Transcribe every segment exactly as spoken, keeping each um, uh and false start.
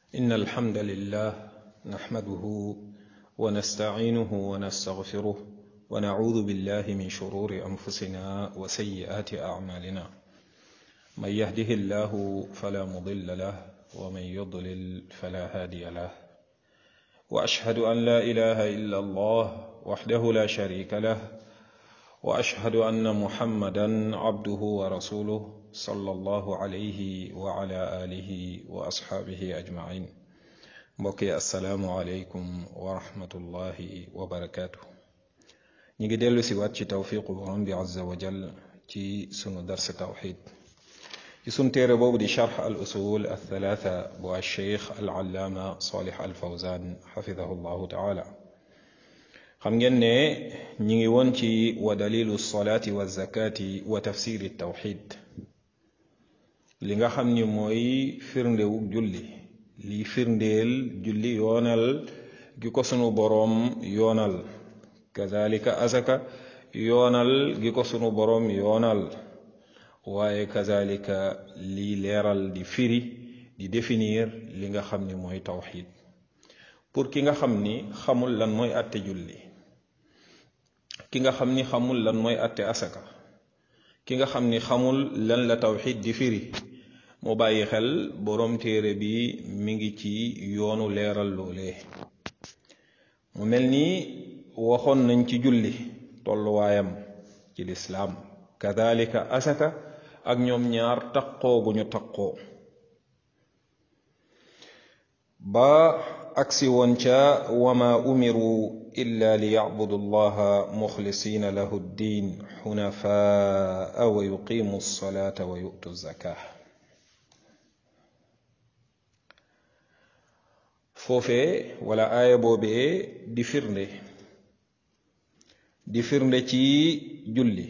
إن الحمد لله نحمده ونستعينه ونستغفره ونعوذ بالله من شرور أنفسنا وسيئات أعمالنا من يهده الله فلا مضل له ومن يضلل فلا هادي له وأشهد أن لا إله إلا الله وحده لا شريك له وأشهد أن محمدا عبده ورسوله صلى الله عليه وعلى آله وأصحابه أجمعين mbokki asalaamualeykum wa rahmatullahi wa barakaatu. ñu ngi dellu si waat ci tawfiqu borom bi azza wa jal ci sunu dars tawxid ci sunu téere boobu di charx al usul al thalatha bu al cheikh al allaama salih al fawzan xafidahu llahu taala. xam ngeen ne ñi ngi woon ci wa dalilu salaati wa zakati wa tafsiri tawxid, li nga xam ni mooy firndewu julli, li firndeel julli yoonal gi ko sunu boroom yoonal, kazalika azaka yoonal gi ko sunu boroom yoonal, waaye kazalika li leeral di firi di définir li nga xam ni mooy tawxid pour ki nga xam ni xamul lan mooy àtte julli, ki nga xam ni xamul lan mooy àtte asaka, ki nga xam ni xamul lan la tawxid di firi. mu bàyyi xel boroom téere bi mi ngi ci yoonu leeral loolee. mu mel ni waxoon nañ ci julli tolluwaayam ci lislaam, kadalika asaka ak ñoom ñaar taqoo gu ñu taqoo ba agsi woon ca wama umiru illa li yacbudu allaha muxlisina lahu ddin xunafaa wa yuqimu alsalata wa yu'tu zakah. foofee wala aaya boobee di firnde di firnde ci julli,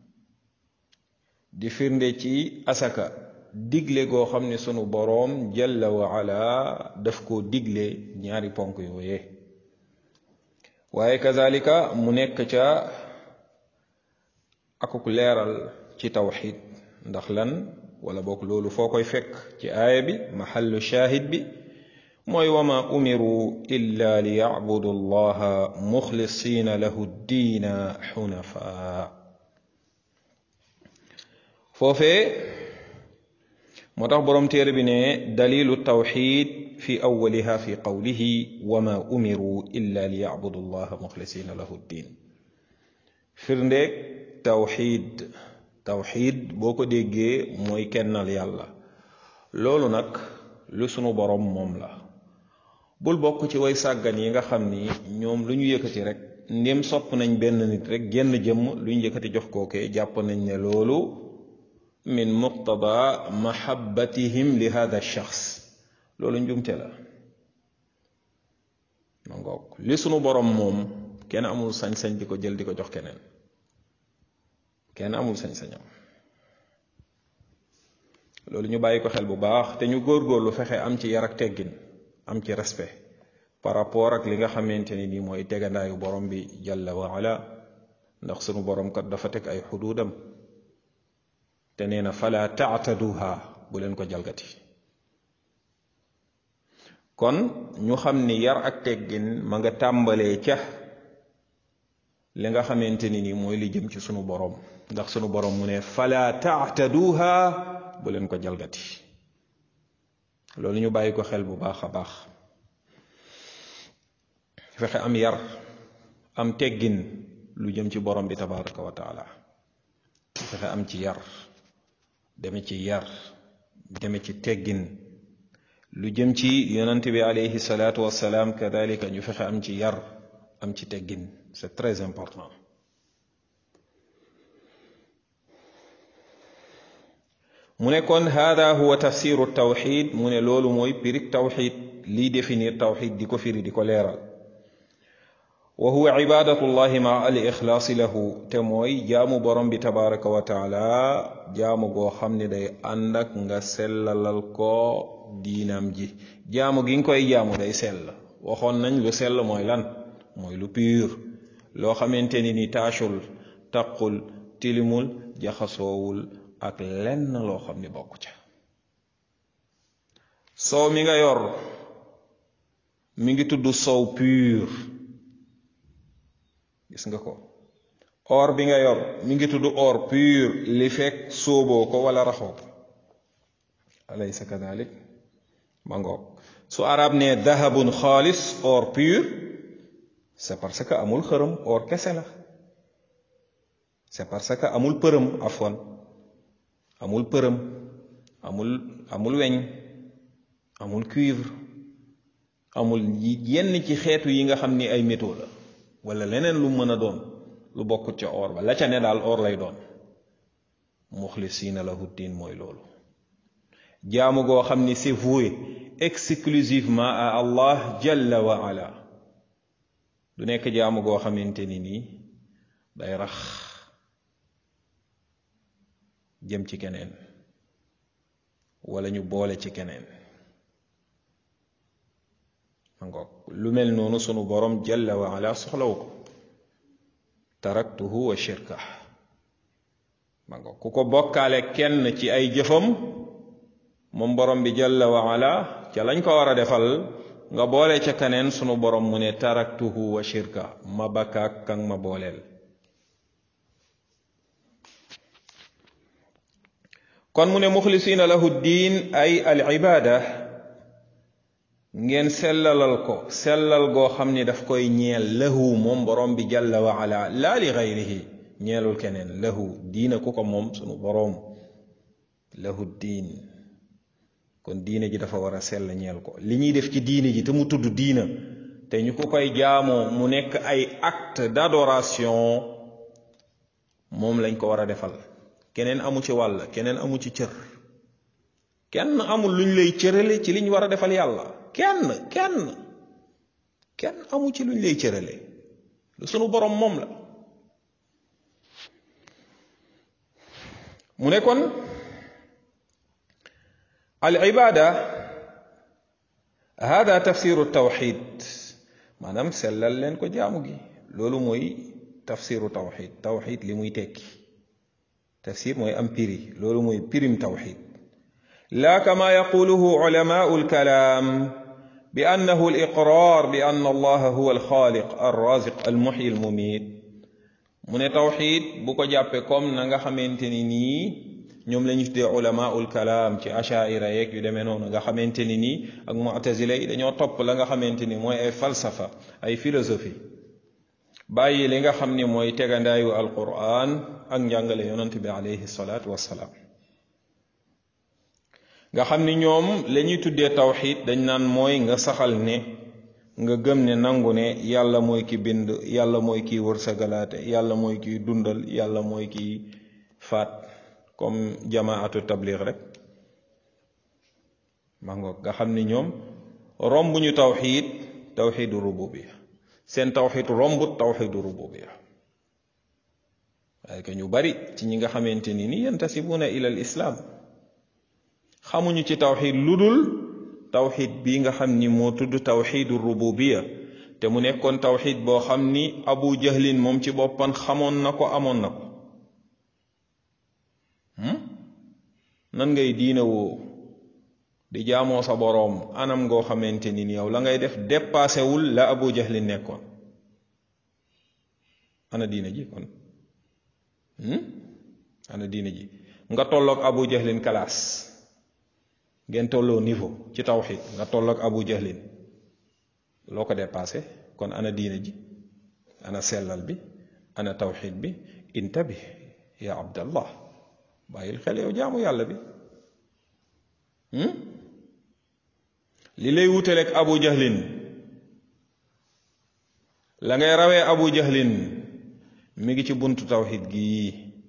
di firnde ci asaka, digle goo xam ne sunu boroom jalla wa ala daf koo digle ñaari ponk yooyee. waaye kazalika mu nekk ca akuk leeral ci tawxid, ndax lan wala bokk loolu foo koy fekk ci aaya bi maxallu shaahid bi mooy wama umiru illa li yacbudu allaha muxlisina lahu ddiina xunafaa. foofee moo tax boroom téere bi ne dalilu tawxid fi awaliha fi qawlihi wama umiru illa li yacbudu allaha muxlisina lahu ddiin. firndeeg tawxid tawxid boo ko déggee mooy kennal yàlla. loolu nag lu sunu boroom moom la. bul bokk ci way sàggan yi nga xam ni ñoom lu ñu yëkkati rek ndem sopp nañ benn nit rek genn jëmm lu ñu yëkkati jox kookee jàpp nañ ne loolu min muqtada mahabbatihim li hada shaxs. loolu njumte la. ma ngoog li sunu borom moom kenn amul sañ-sañ di ko jël di ko jox keneen, kenn amul sañ-sañam. loolu ñu bàyyi ko xel bu baax te ñu góorgóorlu fexe am ci yar ak teggin, am ci respect par rapport ak li nga xamante ni nii mooy tegandaayu borom bi jalla wa ala, ndax sunu borom kat dafa teg ay xuduudam te nee na fala taataduha, bu leen ko jalgati. kon ñu xam ni yar ak teggin ma nga tàmbalee ca li nga xamante ni nii mooy li jëm ci sunu borom, ndax sunu borom mu ne fala taataduha, bu leen ko jalgati. loolu ñu bàyyi ko xel bu baax a baax, fexe am yar am teggin lu jëm ci borom bi tabaraka wa taala. fexe am ci yar, deme ci yar deme ci teggin lu jëm ci yonante bi alayhi salaatu wassalaam, kadalika ñu fexe am ci yar am ci teggin. c'est très important. mu ne kon hada huwa tafsiru tawxid, mu ne loolu mooy pirig tawxid, lii définir tawxid di ko firi di ko leeral. wa huwa ibadatu llahi maa al ixlaasi lahu, te mooy jaamu borom bi tabaraka wa taala, jaamu goo xam ne day ànd ak nga sellalal ko diinam ji. jaamu gi nga koy jaamu day sell. waxoon nañ lu sell mooy lan, mooy lu pur, loo xamante ni ni taachul, taqul, tilimul, jaxasoowul ak lenn loo xam ni bokk ca. soow mi nga yor mi ngi tudd sow pur gis nga ko or bi nga yor mi ngi tudd or pur li fekk sóoboo ko wala raxoo ko alaysa kadalik ma ngoog su arab ne dahabun xaalis or pur c'est parce que amul xërëm or kese la c'est parce que amul përëm afwan amul përëm amul amul weñ amul cuivre amul yenn ci xeetu yi nga xam ni ay métaux la wala leneen lu mën a doon lu bokkut ca or ba la ca ne daal or lay doon muxlisiina lahu diin mooy loolu jaamu goo xam ni c'est voué exclusivement à Allah jalla wa ala du nekk jaamu goo xamante ni nii day rax jëm ci keneen wala ñu boole ci keneen ngoog lu mel noonu sunu borom jalla wa ala soxlawu ko taraktuhu wa shirka ma ngoog ku ko bokkaale kenn ci ay jëfam moom borom bi jalla wa ala ca lañ ko war a defal nga boole ca keneen sunu borom mu ne taraktuhu wa shirka ma bakkaak kan ma booleel kon mu ne muxlisiina lahu diin ay al ibaada ngeen sellalal ko sellal goo xam ni daf koy ñeel lahu moom borom bi jalla wa ala laa li gayrihi ñeelul keneen lahu diina ku ko moom sunu borom lahu diin kon diine ji dafa war a sell ñeel ko li ñuy def ci diine ji te mu tudd diina te ñu ko koy jaamoo mu nekk ay acte d'adoration moom lañ ko war a defal keneen amu ci wàll keneen amu ci cër kenn amul luñ lay cërale ci liñ war a defal yàlla kenn kenn kenn amu ci luñ lay cërale lu sunu borom moom la mu ne kon al ibada hada tafsiru tawxid maanaam sellal leen ko jaamu gi loolu mooy tafsiru tawxid tawxid li muy tekki tafsir mooy am piri loolu mooy pirim tawxid la kama yaquluhu ulamau alkalam bi annahu aliqrar bi anna allaha huwa alxaaliq alraziq almuxyi almumit mu ne tawxid bu ko jàppe comme na nga xamante ni nii ñoom la ñu tuddee ulamaul kalaam ci ashaira yeeg yu demee noonu nga xamante ni nii ak mu'tazila yi dañoo topp la nga xamante ni mooy ay falsafa ay philosophie bàyyi li nga xam ni mooy tegandaayu alquran ak njàngale yonent bi alayhi salaatu wassalaam nga xam ni ñoom la ñuy tuddee tawxid dañ naan mooy nga saxal ne nga gëm ne nangu ne yàlla mooy ki bind yàlla mooy kiy wërsëgalaate yàlla mooy kiy dundal yàlla mooy kiy faat comme jamaatu tabligh rek mangoog nga xam ni ñoom romb ñu tawxid tawxidu rububiyya seen tawxid rombut tawxidu rububiyya waaye que ñu bari ci ñi nga xamante ni ni yantasibuna ila al islam xamuñu ci tawxid lu dul tawxid bii nga xam ni moo tudd tawxidu rububiyya te mu nekkoon tawxid boo xam ni abu jahlin moom ci boppam xamoon na ko amoon na ko nan ngay diina woo di jaamoo sa boroom anam ngoo xamante ni yow la ngay def dépassé wul la abu jahlin nekkoon ana diina ji kon ana diina ji nga tolloog abu jahlin classe ngeen tolloo niveau ci tawxid nga tolloog abu jahlin loo ko dépassé kon ana diina ji ana sellal bi ana tawxid bi intabi ya abdallah bàyyil xel yow jaamu yàlla bi li lay wutaleeg abu jahlin la ngay rawee abu jahlin mi ngi ci buntu tawxid gii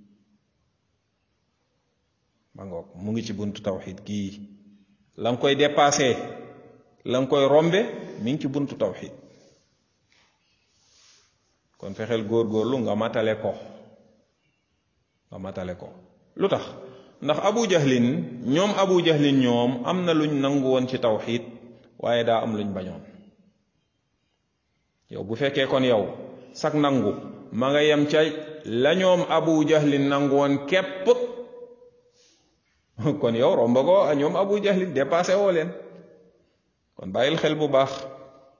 ba ngoog mu ngi ci buntu tawxid gii la nga koy dépassé la nga koy rombe mi ngi ci buntu tawxid kon fexeel góorgóorlu nga matale ko nga matale ko lu tax ndax abu jahlin ñoom abu jahlin ñoom am na luñ nangu woon ci tawxid waaye daa am luñ bañoon yow bu fekkee kon yow sak nangu ma nga yem ca la ñoom abu jahlin nangu woon képp kon yow romba ko ñoom abu jahlin dépassé woo leen kon bàyyil xel bu baax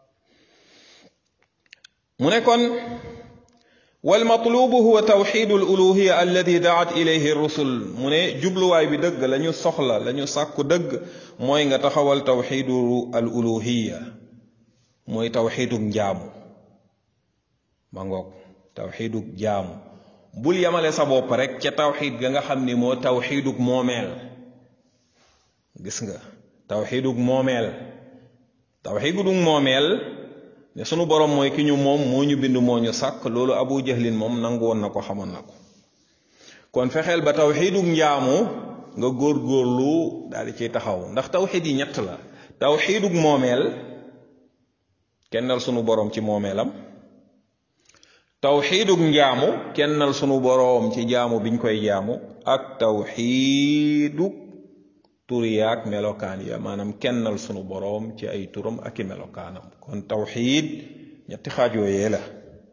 mu ne kon والمطلوب هو توحيد الألوهية الذي دعت إليه الرسل mu ne jubluwaay bi dëgg lañu soxla lañu sàkku dëgg mooy nga taxawal tawxiidu al uluhiya mooy tawxiidug njaamu ma ngoog tawxiidug jaamu bul yamale sa bopp rek ca tawxiid ga nga xam ni moo tawxiidug moomeel gis nga tawxiidug moomeel tawxiidug moomeel ne sunu borom mooy ki ñu moom moo ñu bind moo ñu sàkk loolu abu jahlin moom nangu woon na ko xamoon na ko kon fexeel ba tawxiidug njaamu nga góorgóorlu daal di ciy taxaw ndax tawxiid yi ñett la tawxiidug moomeel kennal sunu borom ci moomeelam tawxiidug njaamu kennal sunu borom ci jaamu biñ koy jaamu ak tawxiidug turiyaak melokaan ya maanaam kennal sunu boroom ci ay turam ak i melokaanam kon tawxiid ñetti xaaj yooyee la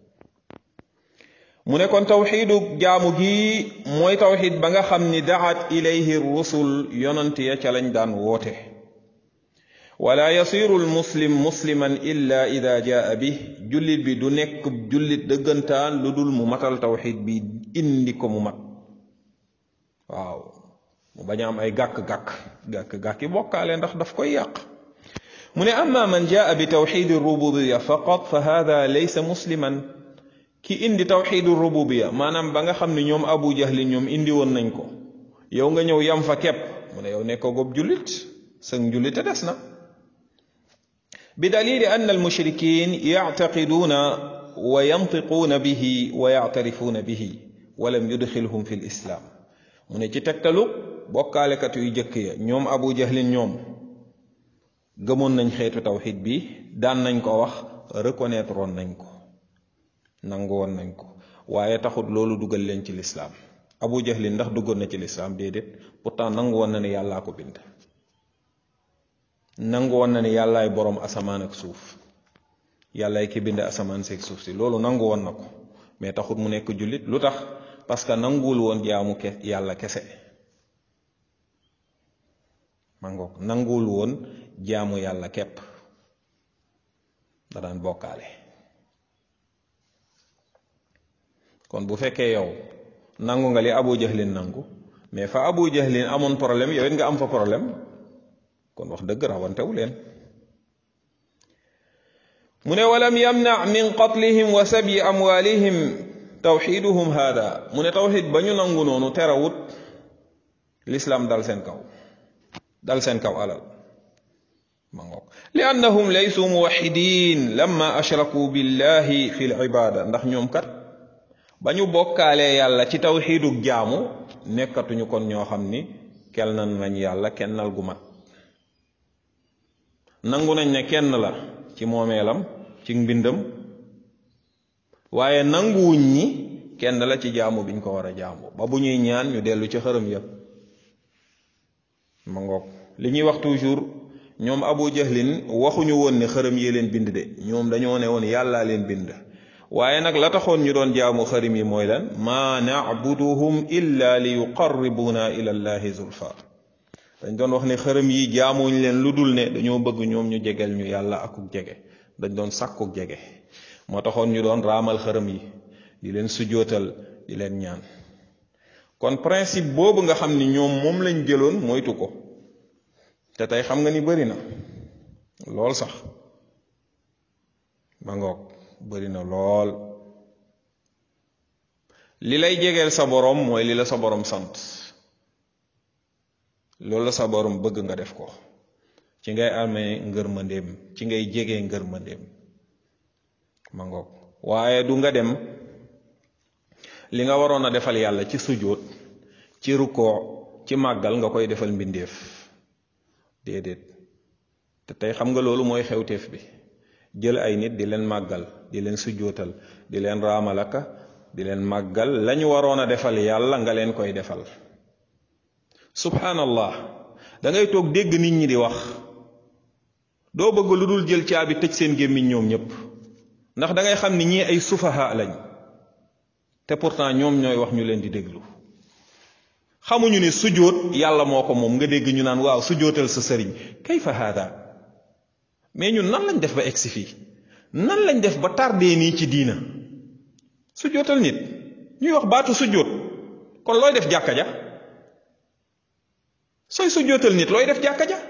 mu ne kon tawxiidu jaamu gi mooy tawxiid ba nga xam ni daat ilayhi rusul yonant ya ca lañ daan woote wala yasiru almuslim musliman illa ida jaa bi jullit bi du nekk jullit dëggantaan lu dul mu matal tawxiid bi indi ko mu mat waaw mu bañ a am ay gàkk-gàkk gàkk-gàkk yi bokkaale ndax daf koy yàq mu ne amma man jaa bi tawxid rububiya faqat fa hada laysa musliman ki indi tawxid rububiya maanaam ba nga xam ne ñoom abu jahli ñoom indi woon nañ ko yow nga ñëw yam fa kepp mu ne yow nekkoo gob jullit sëg njullite des na bi dalili anna al mushrikin yactaqiduuna wa yantiquuna bihi wa yactarifuuna bihi wa lam yudxilhum fi l islam mu ne ci tegtalu bokkaalekat yu jëkk ya ñoom abu jahlin ñoom gëmoon nañ xeetu tawxid bi daan nañ ko wax reconnaître woon nañ ko nangu woon nañ ko waaye taxut loolu dugal leen ci lislaam abu jahlin ndax duggoon na ci lislaam déedéet pourtant nangu woon na ne yàllaa ko bind nangu woon na ne yàllaay boroom asamaan ak suuf yàllaay ki bind asamaan seeg suuf si loolu nangu woon na ko mais taxut mu nekk jullit lu tax parce que nanguwul woon jaamu ke yàlla kese mangoog nanguwul woon jaamu yàlla képp da daan bokkaale kon bu fekkee yow nangu nga li abu jahlin nangu mais fa abu jahlin amoon problème yow it nga am fa problème kon wax dëgg rawantewu leen mu ne walam yamna min qatlihim wa sabyi amwalihim tawxiduhum hada mu ne tawxid ba ñu nangu noonu terawut lislaam dal seen kaw dal seen kaw alal ma ngoog li annahum laysu muwaxidin lamma ashraku billahi fi l ibada ndax ñoom kat ba ñu bokkaalee yàlla ci tawxiidug jaamu nekkatuñu kon ñoo xam ni kel nan nañ yàlla kennal gu mat nangu nañ ne kenn la ci moomeelam ci mbindam waaye nanguwuñ ñi kenn la ci jaamu biñ ko war a jaamu ba bu ñuy ñaan ñu dellu ci xërëm ya ma ngoog li ñuy wax toujours ñoom abu jahlin waxuñu woon ne xërëm yee leen bind de ñoom dañoo ne woon yàllaa leen bind waaye nag la taxoon ñu doon jaamu xërëm yi mooy lan maa na'buduhum illa li yuqarribuna ila llahi zulfa dañ doon wax ne xërëm yi jaamuñ leen lu dul ne dañoo bëgg ñoom ñu jegel ñu yàlla akuk jege dañ doon sàkkuk jege moo taxoon ñu doon raamal xërëm yi di leen sujootal di leen ñaan kon principe boobu nga xam ni ñoom moom lañ jëloon moytu ko te tey xam nga ni bari na lool sax ma ngoog bari na lool li lay jegeel sa borom mooy li la sa borom sant loolu la sa borom bëgg nga def ko ci ngay amee ngërmandeem ci ngay jegee ngërmandeem ma ngoog waaye du nga dem li nga waroon a defal yàlla ci sujjóot ci rukkoo ci màggal nga koy defal mbindeef déedéet te tey xam nga loolu mooy xewteef bi jël ay nit di leen màggal di leen sujjóotal di leen raamalaka di leen màggal lañu waroon a defal yàlla nga leen koy defal subhanallah da ngay toog dégg nit ñi di wax doo bëgg lu dul jël caabi tëj seen gémmiñ ñoom ñépp ndax da ngay xam ni ñii ay sufaha lañ te pourtant ñoom ñooy wax ñu leen di déglu xamuñu ne sujjóot yàlla moo ko moom nga dégg ñu naan waaw sujjóotal sa sëriñ kayfa hada mais ñun nan lañ def ba egsi fii nan lañ def ba tardé nii ci diina sujjootal nit ñuy wax baatu sujjoot kon looy def jàkka ja sooy sujjootal nit looy def jàkka ja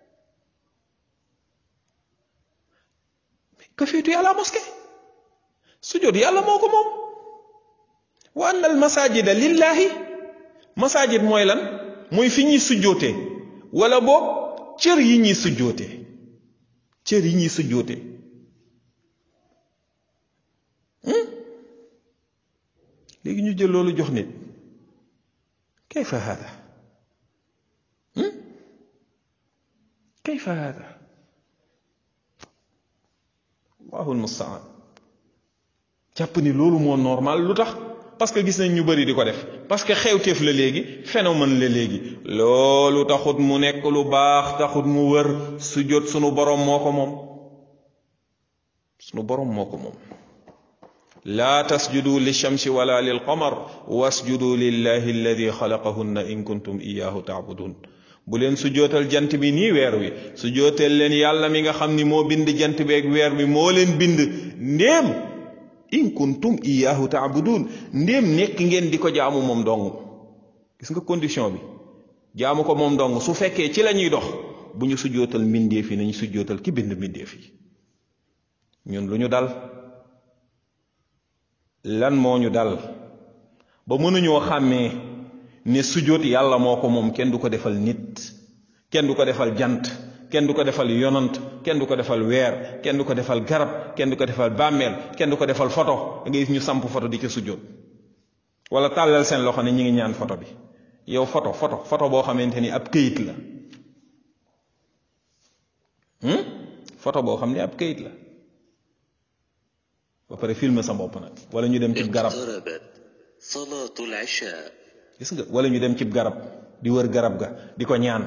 que fais-tu à la mosquée sujjoot yàlla moo ko moom wa anna al masajida lillahi masajid mooy lan mooy fi ñuy sujjootee wala boog cër yi ñuy sujjootee cër yi ñuy sujjootee léegi ñu jël loolu jox nit kayfa hada kayfa hada allahu almustaan jàpp ni loolu moo normal lu tax parce que gis nañ ñu bari di ko def parce que xewteef la léegi phénomène la léegi loolu taxut mu nekk lu baax taxut mu wër sujjóot sunu borom moo ko moom sunu borom moo ko moom laa tasjudu lishamsi wala lilqamar wasjudu lillahi alladi xalaqahunna in kuntum iyaahu taabudun bu leen sujjootal jant bi nii weer wi sujjootal leen yàlla mi nga xam ni moo bind jant beeg weer bi moo leen bind ndéem in kuntum iyaahu taabudun ndéem nekk ngeen di ko jaamu moom dong gis nga condition bi jaamu ko moom dong su fekkee ci la ñuy dox bu ñu sujjootal mbindeef yi nañu sujjootal ki bind mbindeef yi ñun lu ñu dal lan moo ñu dal ba mënuñoo xàmmee ne sujjóot yàlla moo ko moom kenn du ko defal nit kenn du ko defal jant kenn du ko defal yonant kenn du ko defal weer kenn du ko defal garab kenn du ko defal bàmmeel kenn du ko defal photo da ngay gis ñu samp photo di ca sujjóot wala tàllal seen loxo ne ñi ngi ñaan photo bi yow photo photo photo boo xamante ni ab këyit la photo boo xam ne ab këyit la ba pare filmer sa bopp nag wala ñu dem ci garab salaatul isha gis nga wala ñu dem ci garab di wër garab ga di ko ñaan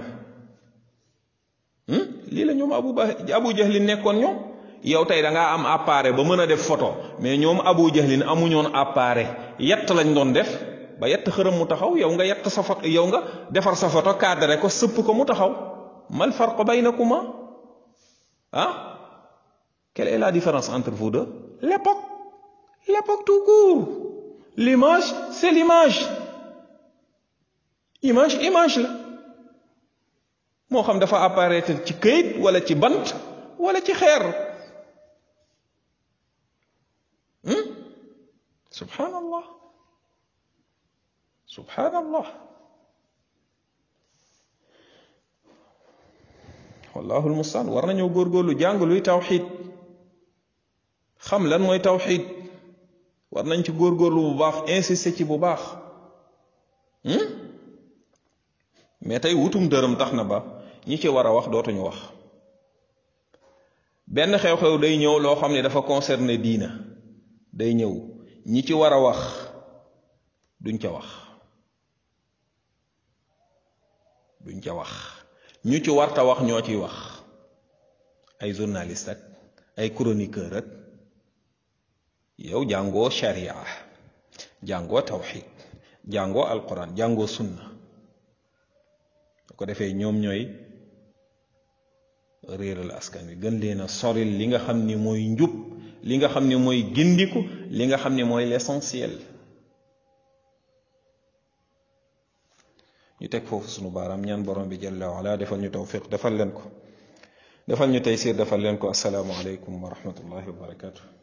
lii la ñoom abu ba abu jahlin nekkoon ñoom yow tey da ngaa am appareil ba mën a def photo mais ñoom abu jahlin amuñoon appareil yett lañ doon def ba yett xërëm mu taxaw yow nga yett sa photo yow nga defar sa photo cadré ko sëpp ko mu taxaw mal farq baynakuma ah quelle est la différence entre vous deux? L'époque. L'époque tout court. L'image, c'est l'image. Image, image la. moo xam dafa apparaître ci këyit wala ci bant wala ci xeer. Hmm? Subhanallah. Subhanallah. Wallahu almustaan war nañoo góorgóorlu jàng luy tawxiid xam lan mooy tawxiid war nañ ci góorgóorlu bu baax insister ci bu baax mais tey wutum dërëm tax na ba ñi ci war a wax dootuñu wax benn xew-xew day ñëw loo xam ne dafa concerner diina day ñëw ñi ci war a wax duñ ca wax duñ ca wax ñu ci warta wax ñoo ciy wax ay journaliste ak ay chroniqueur ak yow jàngoo sharia jàngoo tawxid jàngoo alquran jàngoo sunna bu ko defee ñoom ñooy réeral askan wi gën leen a soril li nga xam ni mooy njub li nga xam ni mooy gindiku li nga xam ni mooy l'essentiel ñu teg foofu sunu baaraam ñaan borom bi jalla wa ala defal ñu tawfiq defal leen ko defal ñu taysir defal leen ko assalaamu aleykum wa rahmatullahi wa barakatuh